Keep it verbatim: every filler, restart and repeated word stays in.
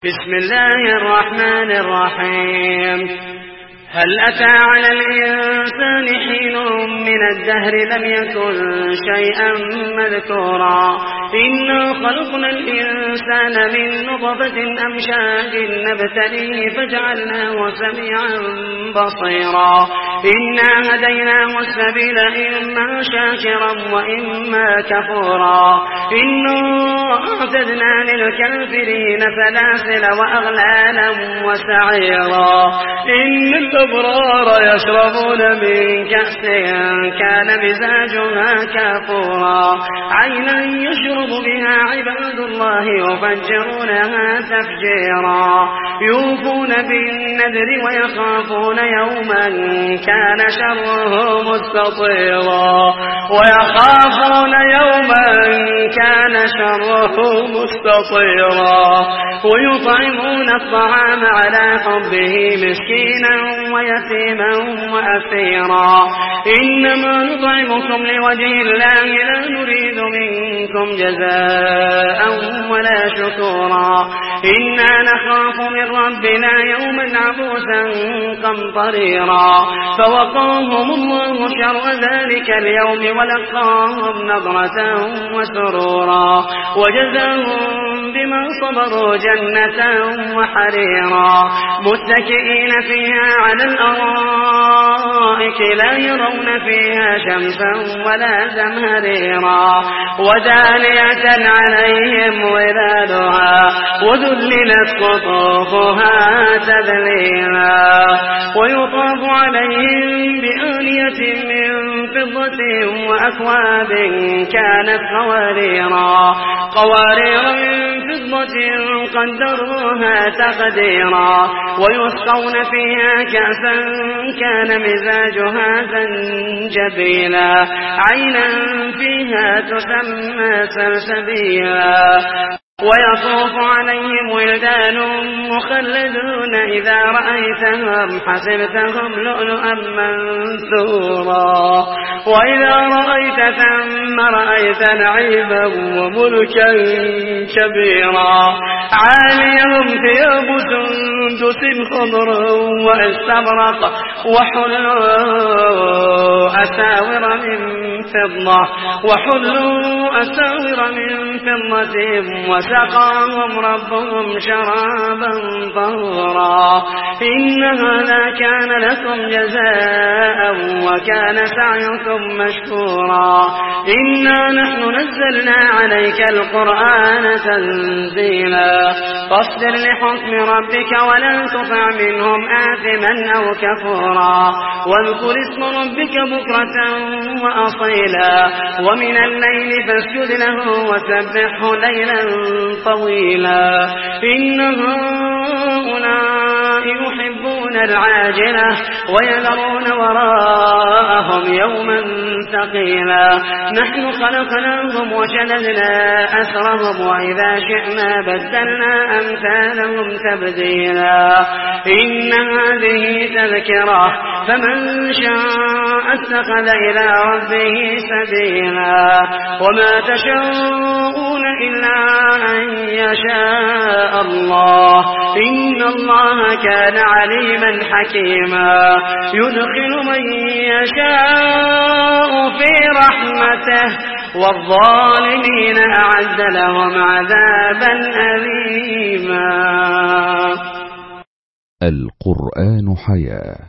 بسم الله الرحمن الرحيم. هل أتى على الإنسان حين من الدهر لم يكن شيئا مذكورا إنا خلقنا الإنسان من نطفة أمشاج نبتليه فجعلناه سميعا بصيرا إنا هديناه السبيل إما شاكرا وإما كفورا إنا أعتدنا للكافرين سلاسل وأغلالا وسعيرا إن الأبرار يشربون من كأس كان مزاجها كافورا عينا يشرب بها عباد الله يفجرونها تفجيرا يوفون بالنذر ويخافون يوما كان شره مستطيرا ويخافون يوما كان شره مستطيرا ويطعمون الطعام على حبه مسكينا ويتيما وأسيرا إنما نطعمكم لوجه الله لا نريد منكم جزاء ولا شكورا إنا نخاف من ربنا يوما عبوسا قمطريرا فوقاهم الله شر ذلك اليوم ولقاهم نضرة وسرورا وجزاهم بما صبروا جنة وحريرا متكئين فيها على الأرائك لا يرون فيها شمسا ولا زمهريرا ودانية عليهم ظلالها وذللت قطوفها تذليلا ويطاف عليهم بآنية من فضة وأكواب كانت قواريرا قوارير من فضة قدروها تقديرا ويسقون فيها كأسا كان مزاجها زنجبيلا عينا فيها تسمى سلسبيلا ويطوف عليهم ولدان مخلدون إذا رأيتهم حسبتهم لؤلؤا منثورا وإذا رأيت ثم رأيت نعيما وملكا كبيرا عاليهم ثياب سندس خضر واستبرق وحلوا أساور من فضة وحلوا أساور من فضة وسقاهم ربهم شرابا طهورا إن هذا كان لكم جزاء وكان سعيكم مشكورا إنا نحن نزلنا عليك القرآن تنزيلا فاصبر لحكم ربك ولا تطع منهم آثما أو كفورا واذكر اسم ربك بكرة وأصيلا ومن الليل فاسجد له وسبحه ليلا طويلا إن هؤلاء يحبون العاجلة ويذرون وراءهم يوما ثقيلا نحن خلقناهم وشددنا أسرهم وإذا شئنا بدلنا أمثالهم تبديلا إن هذه تذكرة فمن شاء اتخذ إلى ربه سبيلا وما تشاءون إلا أن يشاء الله إن الله كان عليما حكيما يدخل من يشاء في رحمته والظالمين أعد لهم عذابا أليما. القرآن حياة.